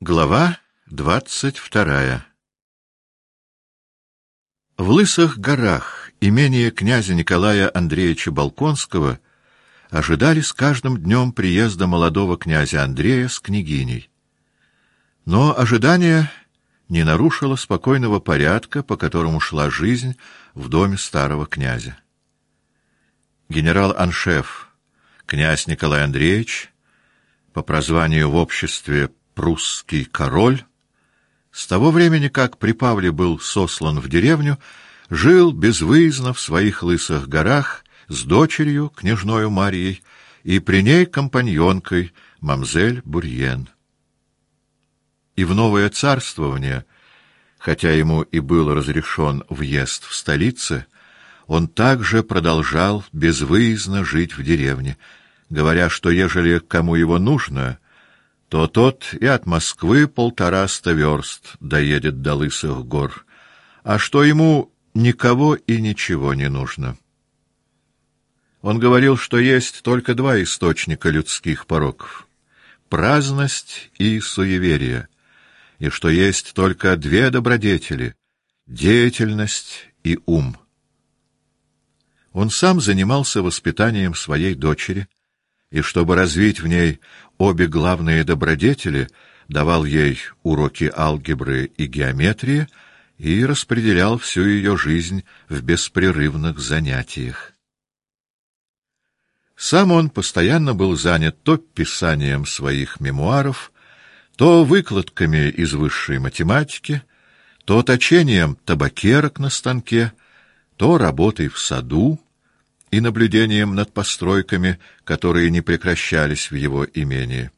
Глава 22. В Лысых горах имение князя Николая Андреевича Болконского ожидали с каждым днем приезда молодого князя Андрея с княгиней. Но ожидание не нарушило спокойного порядка, по которому шла жизнь в доме старого князя. Генерал-аншеф князь Николай Андреевич, по прозванию в обществе «Прусский король», с того времени, как при Павле был сослан в деревню, жил безвыездно в своих Лысых горах с дочерью, княжною Марьей, и при ней компаньонкой, мамзель Бурьен. И в новое царствование, хотя ему и был разрешен въезд в столице, он также продолжал безвыездно жить в деревне, говоря, что ежели кому его нужно, то тот и от Москвы 150 верст доедет до Лысых гор, а что ему никого и ничего не нужно. Он говорил, что есть только два источника людских пороков — праздность и суеверие, и что есть только две добродетели — деятельность и ум. Он сам занимался воспитанием своей дочери, и чтобы развить в ней обе главные добродетели, давал ей уроки алгебры и геометрии и распределял всю ее жизнь в беспрерывных занятиях. Сам он постоянно был занят то писанием своих мемуаров, то выкладками из высшей математики, то точением табакерок на станке, то работой в саду и наблюдением над постройками, которые не прекращались в его имении.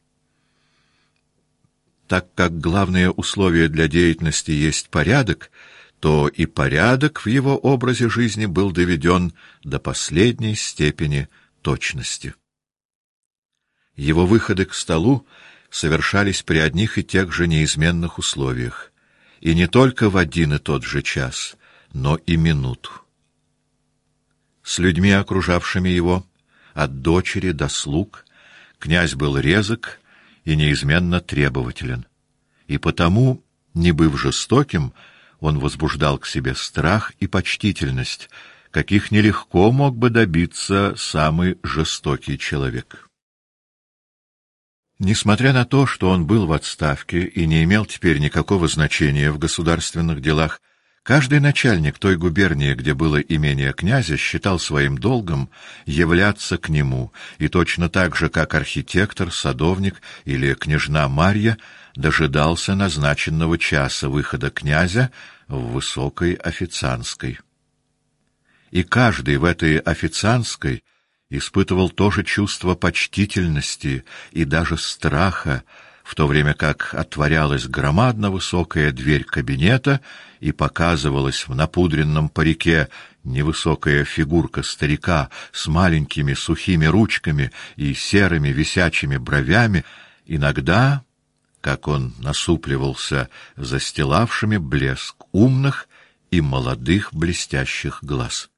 Так как главное условие для деятельности есть порядок, то и порядок в его образе жизни был доведен до последней степени точности. Его выходы к столу совершались при одних и тех же неизменных условиях, и не только в один и тот же час, но и минуту. С людьми, окружавшими его, от дочери до слуг, князь был резок и неизменно требователен, и потому, не быв жестоким, он возбуждал к себе страх и почтительность, каких нелегко мог бы добиться самый жестокий человек. Несмотря на то, что он был в отставке и не имел теперь никакого значения в государственных делах, каждый начальник той губернии, где было имение князя, считал своим долгом являться к нему, и точно так же, как архитектор, садовник или княжна Марья, дожидался назначенного часа выхода князя в высокой официантской. И каждый в этой официантской испытывал то же чувство почтительности и даже страха, в то время как отворялась громадно высокая дверь кабинета и показывалась в напудренном парике невысокая фигурка старика с маленькими сухими ручками и серыми висячими бровями, иногда, как он насупливался, застилавшими блеск умных и молодых блестящих глаз.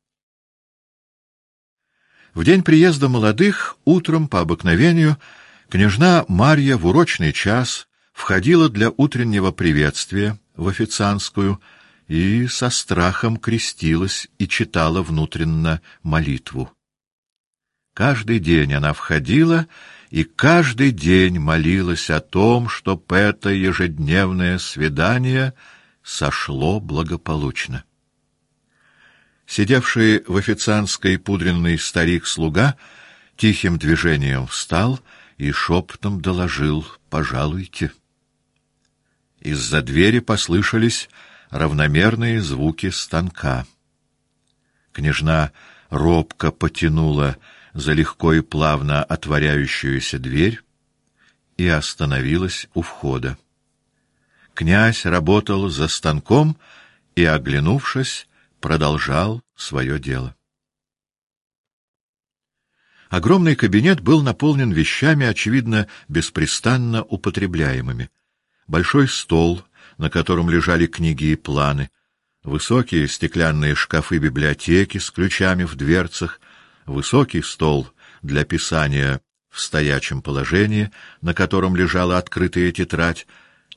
В день приезда молодых утром по обыкновению княжна Марья в урочный час входила для утреннего приветствия в официантскую и со страхом крестилась и читала внутренно молитву. Каждый день она входила и каждый день молилась о том, чтоб это ежедневное свидание сошло благополучно. Сидевший в официантской пудренный старик-слуга тихим движением встал и шепотом доложил: «Пожалуйте». Из-за двери послышались равномерные звуки станка. Княжна робко потянула за легко и плавно отворяющуюся дверь и остановилась у входа. Князь работал за станком и, оглянувшись, продолжал свое дело. Огромный кабинет был наполнен вещами, очевидно, беспрестанно употребляемыми. Большой стол, на котором лежали книги и планы, высокие стеклянные шкафы библиотеки с ключами в дверцах, высокий стол для писания в стоячем положении, на котором лежала открытая тетрадь,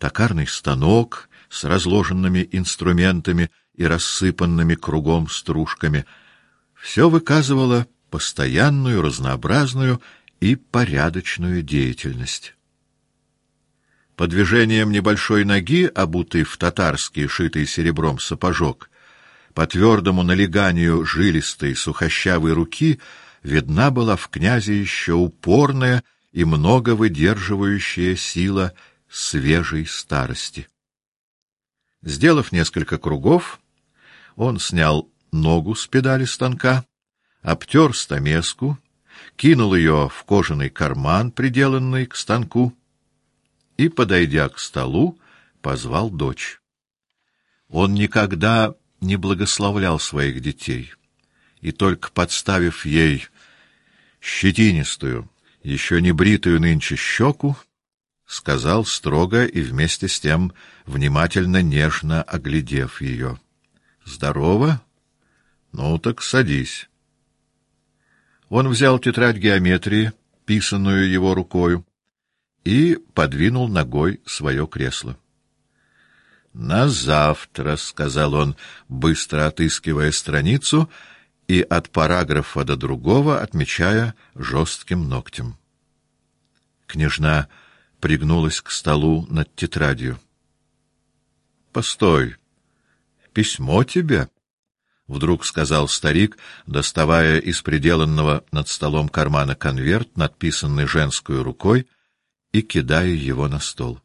токарный станок с разложенными инструментами и рассыпанными кругом стружками. Все выказывало постоянную, разнообразную и порядочную деятельность. По движениям небольшой ноги, обутой в татарский, шитый серебром сапожок, по твердому налеганию жилистой сухощавой руки видна была в князе еще упорная и много выдерживающая сила свежей старости. Сделав несколько кругов, он снял ногу с педали станка, обтер стамеску, кинул ее в кожаный карман, приделанный к станку, и, подойдя к столу, позвал дочь. Он никогда не благословлял своих детей, и только подставив ей щетинистую, еще не бритую нынче щеку, сказал строго и вместе с тем внимательно, нежно оглядев ее: «Здорово? Ну так садись». Он взял тетрадь геометрии, писанную его рукою, и подвинул ногой свое кресло. «На завтра», — сказал он, быстро отыскивая страницу и от параграфа до другого отмечая жестким ногтем. Княжна пригнулась к столу над тетрадью. «Постой, письмо тебе?» — вдруг сказал старик, доставая из приделанного над столом кармана конверт, надписанный женской рукой, и кидая его на стол.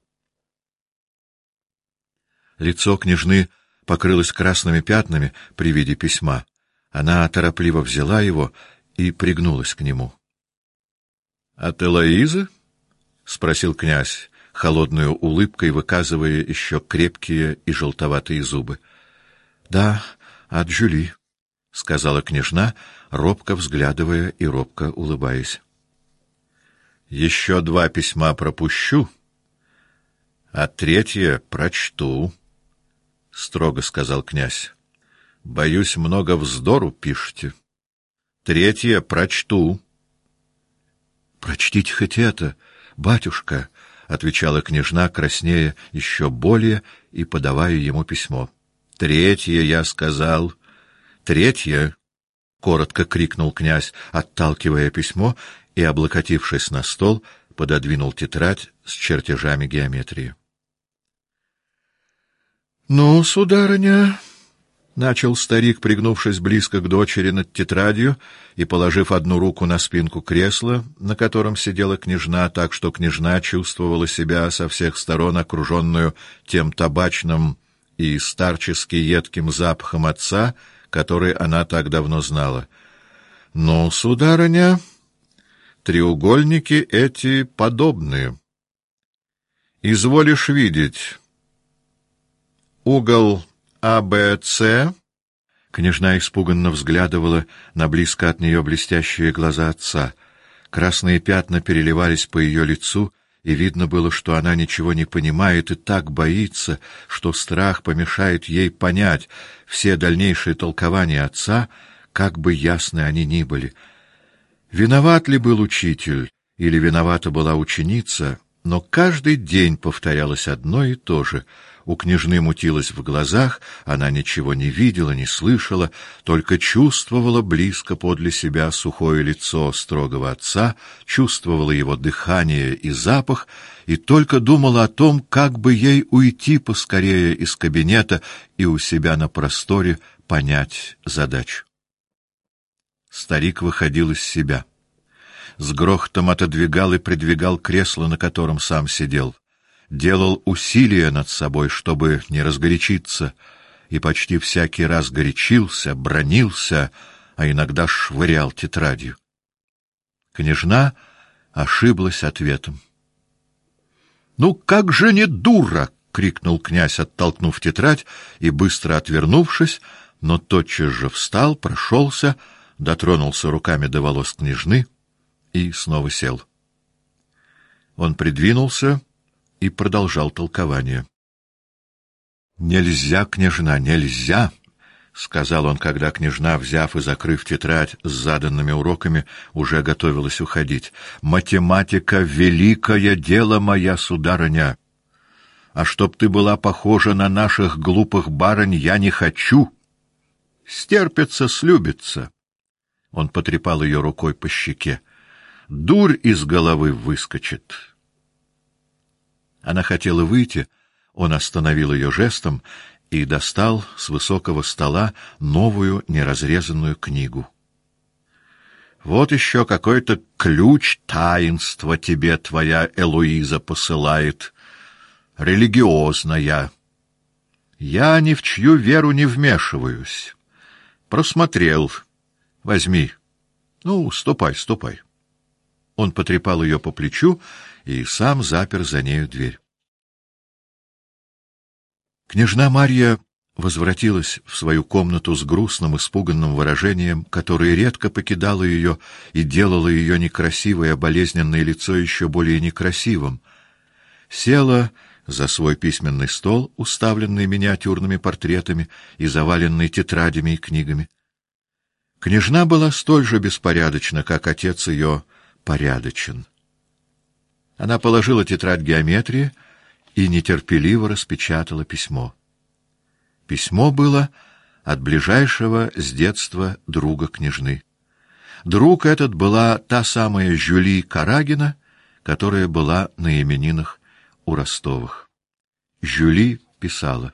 Лицо княжны покрылось красными пятнами при виде письма. Она торопливо взяла его и пригнулась к нему. — От Элоизы? — спросил князь, холодной улыбкой выказывая еще крепкие и желтоватые зубы. — Да, от Жюли, — сказала княжна, робко взглядывая и робко улыбаясь. — Еще 2 письма пропущу, а 3 прочту, — строго сказал князь. — Боюсь, много вздору пишете. 3 прочту. — Прочтите хоть это, батюшка, — отвечала княжна, краснея еще более и подавая ему письмо. — 3, я сказал. 3, — коротко крикнул князь, отталкивая письмо, и, облокотившись на стол, пододвинул тетрадь с чертежами геометрии. — Ну, сударыня, — начал старик, пригнувшись близко к дочери над тетрадью и положив одну руку на спинку кресла, на котором сидела княжна, так что княжна чувствовала себя со всех сторон окруженную тем табачным и старчески едким запахом отца, который она так давно знала. — Ну, сударыня, треугольники эти подобные. Изволишь видеть угол АБЦ. Княжна испуганно взглядывала на близко от нее блестящие глаза отца. Красные пятна переливались по ее лицу, и видно было, что она ничего не понимает и так боится, что страх помешает ей понять все дальнейшие толкования отца, как бы ясны они ни были. Виноват ли был учитель, или виновата была ученица, но каждый день повторялось одно и то же. У княжны мутилось в глазах, она ничего не видела, не слышала, только чувствовала близко подле себя сухое лицо строгого отца, чувствовала его дыхание и запах, и только думала о том, как бы ей уйти поскорее из кабинета и у себя на просторе понять задачу. Старик выходил из себя. С грохотом отодвигал и придвигал кресло, на котором сам сидел. Делал усилия над собой, чтобы не разгорячиться, и почти всякий раз горячился, бранился, а иногда швырял тетрадью. Княжна ошиблась ответом. — Ну как же не дура! — крикнул князь, оттолкнув тетрадь и, быстро отвернувшись, но тотчас же встал, прошелся, дотронулся руками до волос княжны и снова сел. Он придвинулся и продолжал толкование. — Нельзя, княжна, нельзя! — сказал он, когда княжна, взяв и закрыв тетрадь с заданными уроками, уже готовилась уходить. — Математика — великое дело, моя сударыня! А чтоб ты была похожа на наших глупых барынь, я не хочу. Стерпится, слюбится. Он потрепал ее рукой по щеке. Дурь из головы выскочит. Она хотела выйти, он остановил ее жестом и достал с высокого стола новую неразрезанную книгу. Вот еще какой-то ключ таинства тебе твоя Элоиза посылает, религиозная. Я ни в чью веру не вмешиваюсь. Просмотрел. Возьми. Ну, ступай, ступай. Он потрепал ее по плечу и сам запер за нею дверь. Княжна Марья возвратилась в свою комнату с грустным, испуганным выражением, которое редко покидало ее и делало ее некрасивое, болезненное лицо еще более некрасивым. Села за свой письменный стол, уставленный миниатюрными портретами и заваленный тетрадями и книгами. Княжна была столь же беспорядочна, как отец ее порядочен. Она положила тетрадь геометрии и нетерпеливо распечатала письмо. Письмо было от ближайшего с детства друга княжны. Друг этот была та самая Жюли Карагина, которая была на именинах у Ростовых. Жюли писала: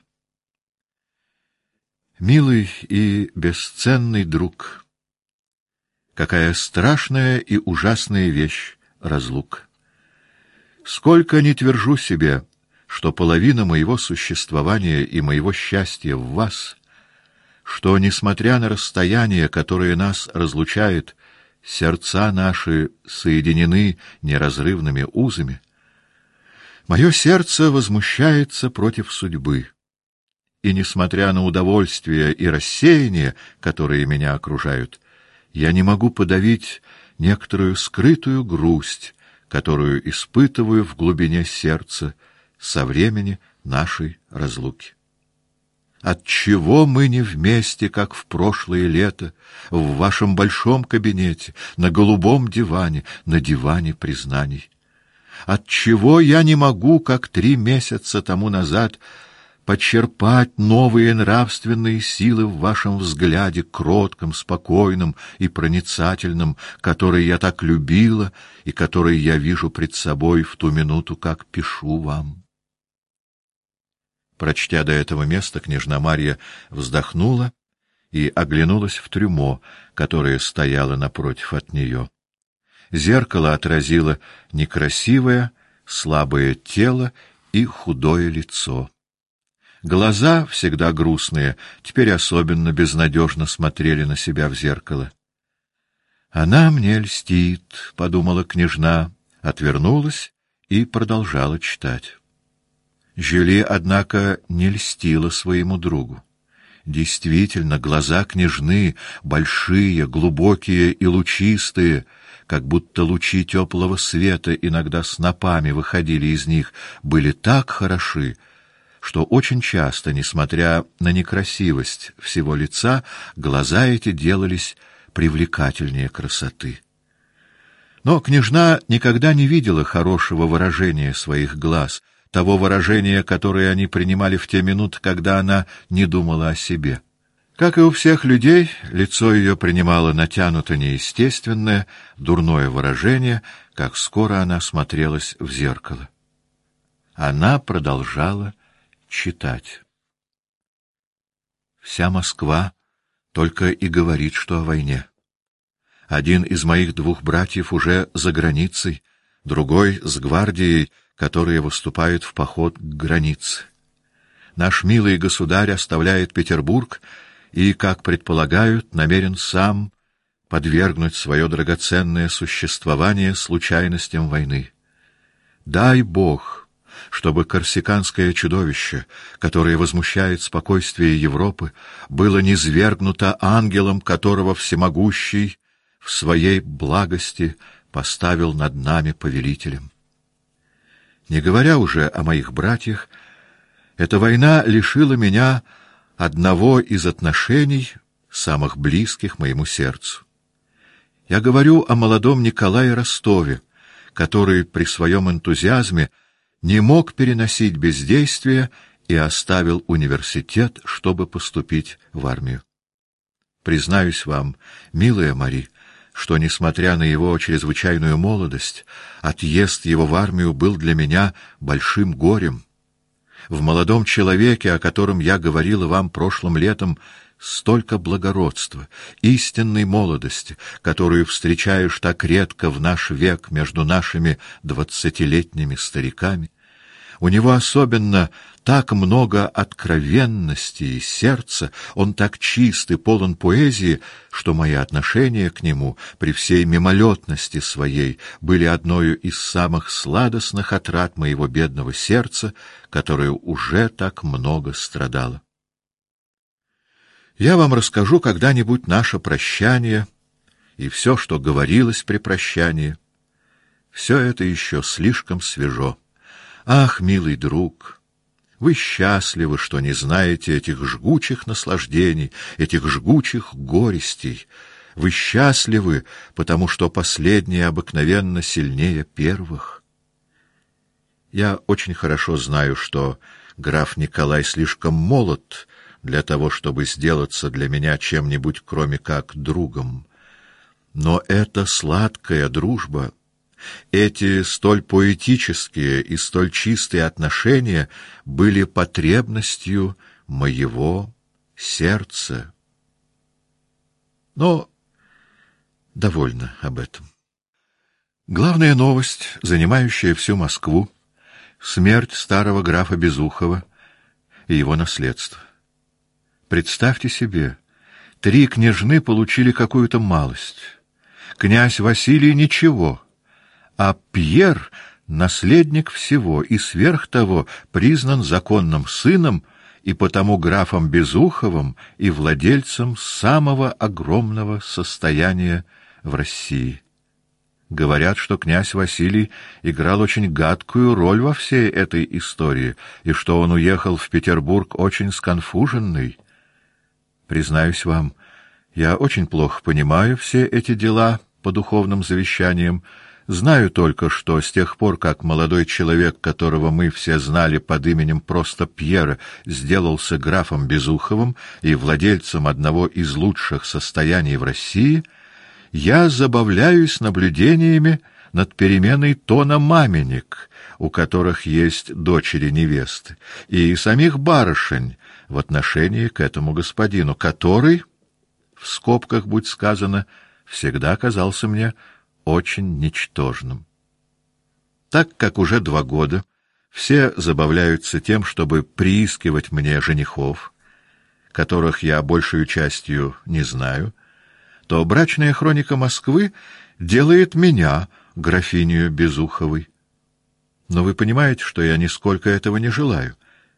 «Милый и бесценный друг, какая страшная и ужасная вещь разлука! Сколько ни твержу себе, что половина моего существования и моего счастья в вас, что, несмотря на расстояние, которое нас разлучает, сердца наши соединены неразрывными узами, мое сердце возмущается против судьбы, и, несмотря на удовольствие и рассеяние, которые меня окружают, я не могу подавить некоторую скрытую грусть, которую испытываю в глубине сердца со времени нашей разлуки. Отчего мы не вместе, как в прошлое лето, в вашем большом кабинете, на голубом диване, на диване признаний? Отчего я не могу, как 3 месяца тому назад, почерпать новые нравственные силы в вашем взгляде, кротком, спокойном и проницательном, который я так любила и который я вижу пред собой в ту минуту, как пишу вам?» Прочтя до этого места, княжна Марья вздохнула и оглянулась в трюмо, которое стояло напротив от нее. Зеркало отразило некрасивое, слабое тело и худое лицо. Глаза, всегда грустные, теперь особенно безнадежно смотрели на себя в зеркало. «Она мне льстит», — подумала княжна, отвернулась и продолжала читать. Жюли, однако, не льстила своему другу. Действительно, глаза княжны, большие, глубокие и лучистые, как будто лучи теплого света иногда снопами выходили из них, были так хороши, что очень часто, несмотря на некрасивость всего лица, глаза эти делались привлекательнее красоты. Но княжна никогда не видела хорошего выражения своих глаз, того выражения, которое они принимали в те минуты, когда она не думала о себе. Как и у всех людей, лицо ее принимало натянуто неестественное, дурное выражение, как скоро она смотрелась в зеркало. Она продолжала читать. «Вся Москва только и говорит, что о войне. Один из моих 2 братьев уже за границей, другой с гвардией, которые выступают в поход к границе. Наш милый государь оставляет Петербург и, как предполагают, намерен сам подвергнуть свое драгоценное существование случайностям войны. Дай Бог, чтобы корсиканское чудовище, которое возмущает спокойствие Европы, было низвергнуто ангелом, которого всемогущий в своей благости поставил над нами повелителем. Не говоря уже о моих братьях, эта война лишила меня одного из отношений, самых близких моему сердцу. Я говорю о молодом Николае Ростове, который при своем энтузиазме не мог переносить бездействия и оставил университет, чтобы поступить в армию. Признаюсь вам, милая Мари, что, несмотря на его чрезвычайную молодость, отъезд его в армию был для меня большим горем. В молодом человеке, о котором я говорила вам прошлым летом, столько благородства, истинной молодости, которую встречаешь так редко в наш век между нашими 20-летними стариками. У него особенно так много откровенности и сердца, он так чист и полон поэзии, что мои отношения к нему при всей мимолетности своей были одною из самых сладостных отрад моего бедного сердца, которое уже так много страдало. Я вам расскажу когда-нибудь наше прощание и все, что говорилось при прощании. Все это еще слишком свежо. Ах, милый друг, вы счастливы, что не знаете этих жгучих наслаждений, этих жгучих горестей. Вы счастливы, потому что последние обыкновенно сильнее первых. Я очень хорошо знаю, что граф Николай слишком молод для того, чтобы сделаться для меня чем-нибудь, кроме как другом. Но эта сладкая дружба, эти столь поэтические и столь чистые отношения были потребностью моего сердца. Но довольно об этом. Главная новость, занимающая всю Москву, — смерть старого графа Безухова и его наследство. Представьте себе, 3 княжны получили какую-то малость, князь Василий — ничего, а Пьер — наследник всего и сверх того признан законным сыном и потому графом Безуховым и владельцем самого огромного состояния в России. Говорят, что князь Василий играл очень гадкую роль во всей этой истории, и что он уехал в Петербург очень сконфуженный. Признаюсь вам, я очень плохо понимаю все эти дела по духовным завещаниям. Знаю только, что с тех пор, как молодой человек, которого мы все знали под именем просто Пьера, сделался графом Безуховым и владельцем одного из лучших состояний в России, я забавляюсь наблюдениями над переменой тона маменек, у которых есть дочери-невесты, и самих барышень в отношении к этому господину, который, в скобках будь сказано, всегда казался мне очень ничтожным. Так как уже 2 года все забавляются тем, чтобы приискивать мне женихов, которых я большую частью не знаю, то брачная хроника Москвы делает меня графинею Безуховой. Но вы понимаете, что я нисколько этого не желаю.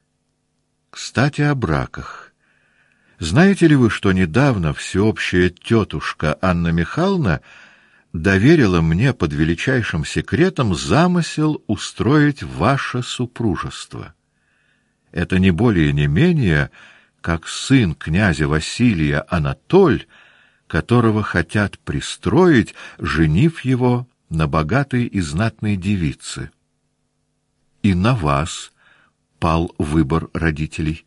Кстати, о браках. Знаете ли вы, что недавно всеобщая тетушка Анна Михайловна доверила мне под величайшим секретом замысел устроить ваше супружество? Это не более не менее, как сын князя Василия Анатоль, которого хотят пристроить, женив его на богатой и знатной девице. И на вас пал выбор родителей.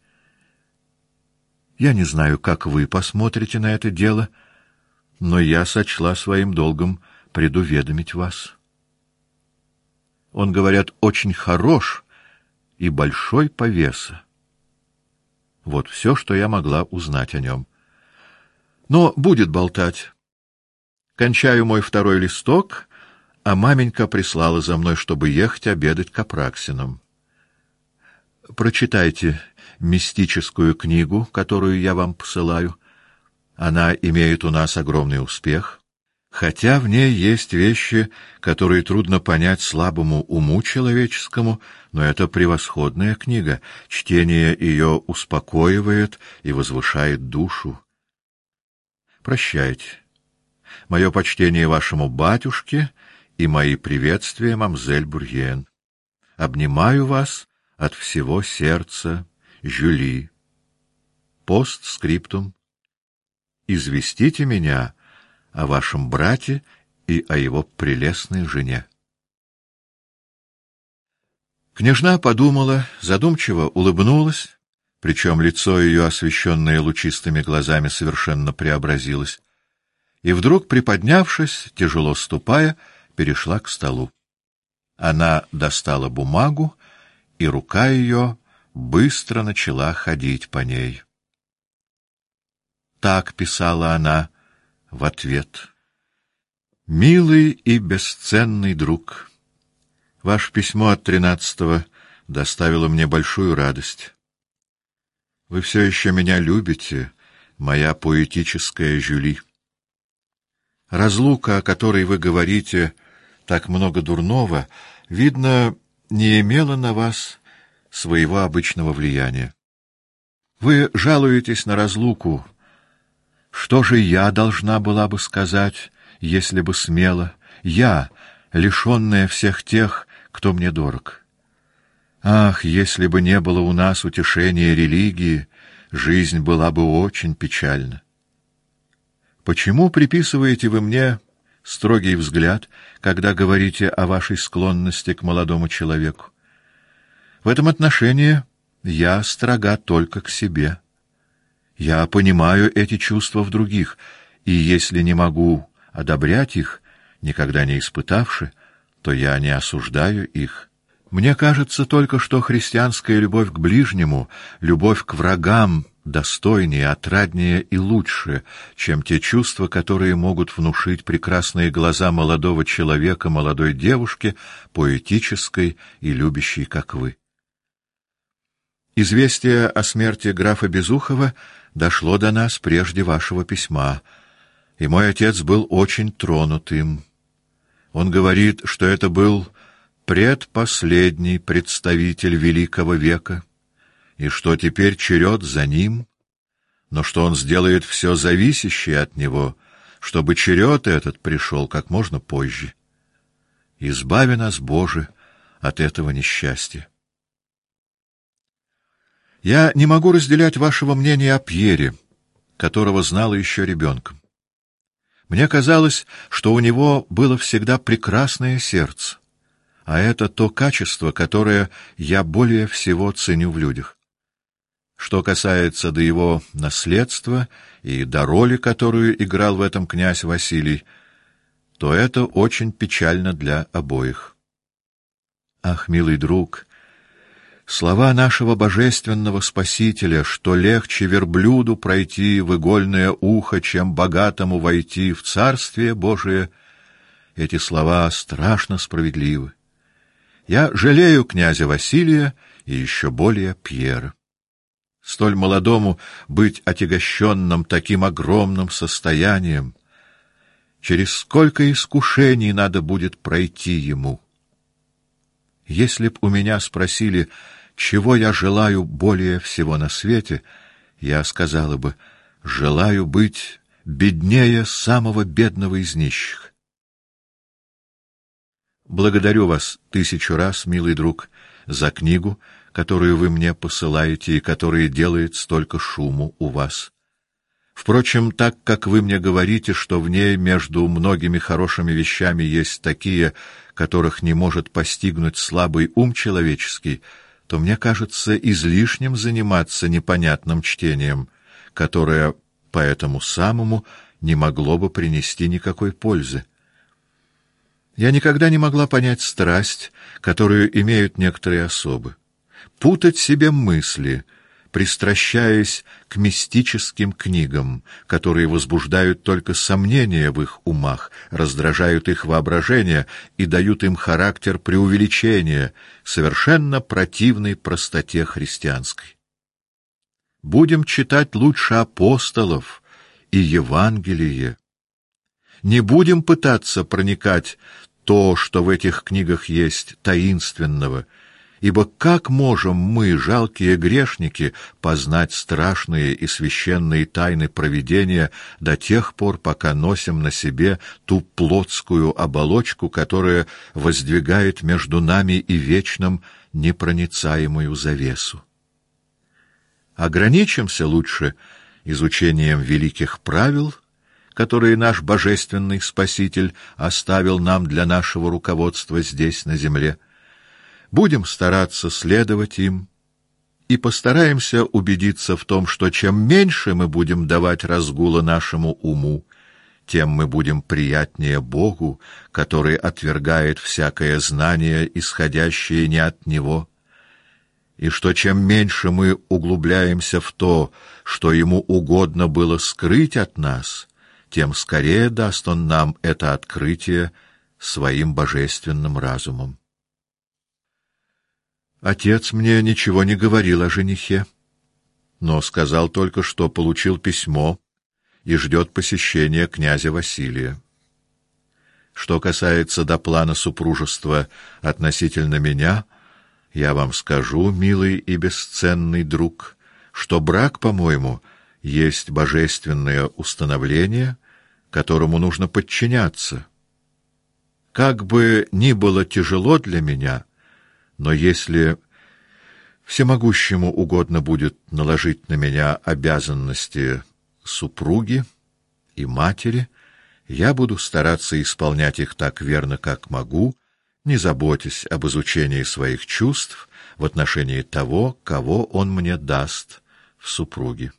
Я не знаю, как вы посмотрите на это дело, но я сочла своим долгом предуведомить вас. Он, говорят, очень хорош и большой повеса. Вот все, что я могла узнать о нем. Но будет болтать. Кончаю мой 2-й листок, а маменька прислала за мной, чтобы ехать обедать к Апраксиным. Прочитайте мистическую книгу, которую я вам посылаю. Она имеет у нас огромный успех, хотя в ней есть вещи, которые трудно понять слабому уму человеческому, но это превосходная книга. Чтение ее успокоивает и возвышает душу. Прощайте. Мое почтение вашему батюшке и мои приветствия мамзель Бурьен. Обнимаю вас от всего сердца, Жюли. Постскриптум. Известите меня о вашем брате и о его прелестной жене. Княжна подумала, задумчиво улыбнулась, причем лицо ее, освещенное лучистыми глазами, совершенно преобразилось, и вдруг, приподнявшись, тяжело ступая, перешла к столу. Она достала бумагу, и рука ее быстро начала ходить по ней. Так писала она в ответ. «Милый и бесценный друг, ваше письмо от 13-го доставило мне большую радость. Вы все еще меня любите, моя поэтическая Жюли. Разлука, о которой вы говорите так много дурного, видно, не имела на вас своего обычного влияния. Вы жалуетесь на разлуку. Что же я должна была бы сказать, если бы смела, я, лишенная всех тех, кто мне дорог? Ах, если бы не было у нас утешения религии, жизнь была бы очень печальна. Почему приписываете вы мне строгий взгляд, когда говорите о вашей склонности к молодому человеку? В этом отношении я строга только к себе. Я понимаю эти чувства в других, и если не могу одобрять их, никогда не испытавши, то я не осуждаю их. Мне кажется только, что христианская любовь к ближнему, любовь к врагам достойнее, отраднее и лучше, чем те чувства, которые могут внушить прекрасные глаза молодого человека, молодой девушки, поэтической и любящей, как вы. Известие о смерти графа Безухова дошло до нас прежде вашего письма, и мой отец был очень тронут им. Он говорит, что это был предпоследний представитель великого века, и что теперь черед за ним, но что он сделает все зависящее от него, чтобы черед этот пришел как можно позже. Избави нас, Боже, от этого несчастья. Я не могу разделять вашего мнения о Пьере, которого знала еще ребенком. Мне казалось, что у него было всегда прекрасное сердце, а это то качество, которое я более всего ценю в людях. Что касается до его наследства и до роли, которую играл в этом князь Василий, то это очень печально для обоих. Ах, милый друг, слова нашего божественного Спасителя, что легче верблюду пройти в игольное ухо, чем богатому войти в Царствие Божие, эти слова страшно справедливы. Я жалею князя Василия и еще более Пьера. Столь молодому быть отягощенным таким огромным состоянием, через сколько искушений надо будет пройти ему. Если б у меня спросили, чего я желаю более всего на свете, я сказала бы: желаю быть беднее самого бедного из нищих. Благодарю вас 1000 раз, милый друг, за книгу, которую вы мне посылаете и которая делает столько шуму у вас. Впрочем, так как вы мне говорите, что в ней между многими хорошими вещами есть такие, которых не может постигнуть слабый ум человеческий, то мне кажется излишним заниматься непонятным чтением, которое по этому самому не могло бы принести никакой пользы. Я никогда не могла понять страсть, которую имеют некоторые особы, путать себе мысли, пристращаясь к мистическим книгам, которые возбуждают только сомнения в их умах, раздражают их воображение и дают им характер преувеличения, совершенно противной простоте христианской. Будем читать лучше апостолов и Евангелие. Не будем пытаться проникать то, что в этих книгах есть таинственного, ибо как можем мы, жалкие грешники, познать страшные и священные тайны провидения до тех пор, пока носим на себе ту плотскую оболочку, которая воздвигает между нами и вечным непроницаемую завесу? Ограничимся лучше изучением великих правил, которые наш божественный Спаситель оставил нам для нашего руководства здесь, на земле. Будем стараться следовать им и постараемся убедиться в том, что чем меньше мы будем давать разгула нашему уму, тем мы будем приятнее Богу, который отвергает всякое знание, исходящее не от Него, и что чем меньше мы углубляемся в то, что Ему угодно было скрыть от нас, тем скорее даст Он нам это открытие своим божественным разумом. Отец мне ничего не говорил о женихе, но сказал только, что получил письмо и ждет посещения князя Василия. Что касается до плана супружества относительно меня, я вам скажу, милый и бесценный друг, что брак, по-моему, есть божественное установление, которому нужно подчиняться. Как бы ни было тяжело для меня, но если всемогущему угодно будет наложить на меня обязанности супруги и матери, я буду стараться исполнять их так верно, как могу, не заботясь об изучении своих чувств в отношении того, кого он мне даст в супруги.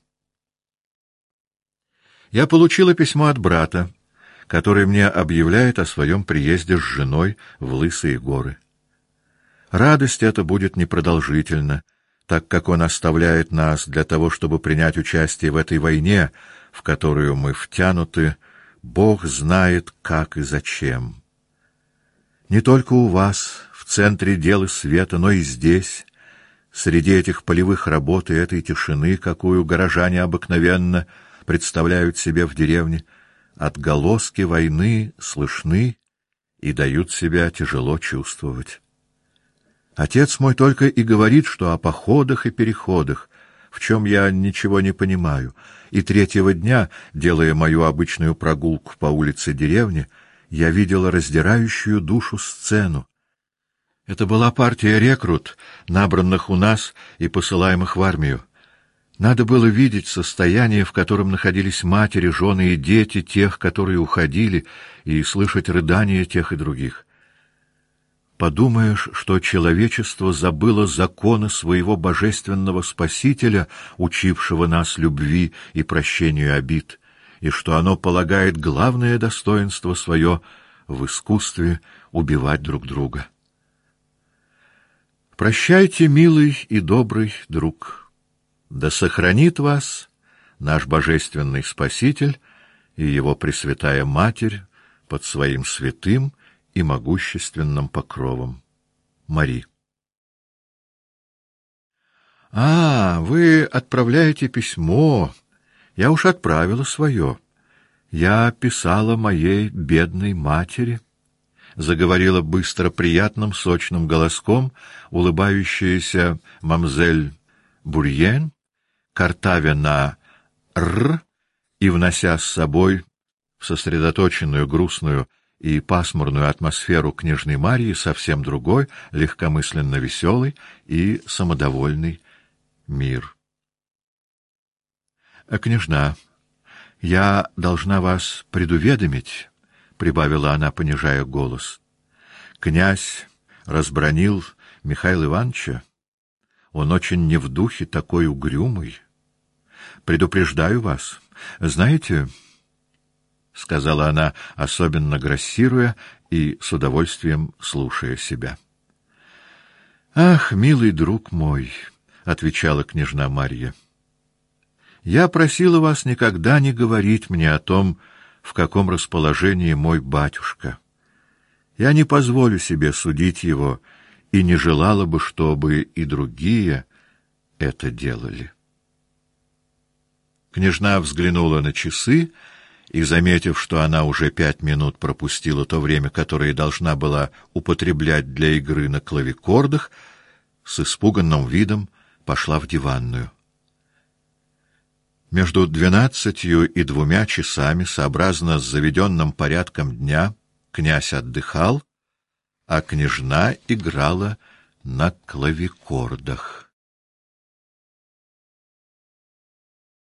Я получила письмо от брата, который мне объявляет о своем приезде с женой в Лысые горы. Радость эта будет непродолжительна, так как он оставляет нас для того, чтобы принять участие в этой войне, в которую мы втянуты, Бог знает, как и зачем. Не только у вас, в центре дел и света, но и здесь, среди этих полевых работ и этой тишины, какую горожане обыкновенно представляют себе в деревне, отголоски войны слышны и дают себя тяжело чувствовать. Отец мой только и говорит, что о походах и переходах, в чем я ничего не понимаю, и третьего дня, делая мою обычную прогулку по улице деревни, я видела раздирающую душу сцену. Это была партия рекрут, набранных у нас и посылаемых в армию. Надо было видеть состояние, в котором находились матери, жены и дети тех, которые уходили, и слышать рыдания тех и других. Подумаешь, что человечество забыло законы своего божественного Спасителя, учившего нас любви и прощению обид, и что оно полагает главное достоинство свое в искусстве убивать друг друга. Прощайте, милый и добрый друг. Да сохранит вас наш божественный Спаситель и его Пресвятая Матерь под своим святым и могущественным покровом. Мари. Вы отправляете письмо. Я уж отправила свое. Я писала моей бедной матери, — заговорила быстро приятным сочным голоском улыбающаяся мамзель Бурьен, картавя на «р» и внося с собой в сосредоточенную, грустную и пасмурную атмосферу княжны Марии совсем другой, легкомысленно веселый и самодовольный мир. «Княжна, я должна вас предуведомить», — прибавила она, понижая голос. «Князь разбранил Михаила Ивановича. Он очень не в духе, такой угрюмый. Предупреждаю вас. Знаете, — сказала она, особенно грассируя и с удовольствием слушая себя. — Ах, милый друг мой, — отвечала княжна Марья, — я просила вас никогда не говорить мне о том, в каком расположении мой батюшка. Я не позволю себе судить его и не желала бы, чтобы и другие это делали. Княжна взглянула на часы и, заметив, что она уже 5 минут пропустила то время, которое должна была употреблять для игры на клавикордах, с испуганным видом пошла в диванную. Между 12 и 2 часами, сообразно с заведенным порядком дня, князь отдыхал, а княжна играла на клавикордах.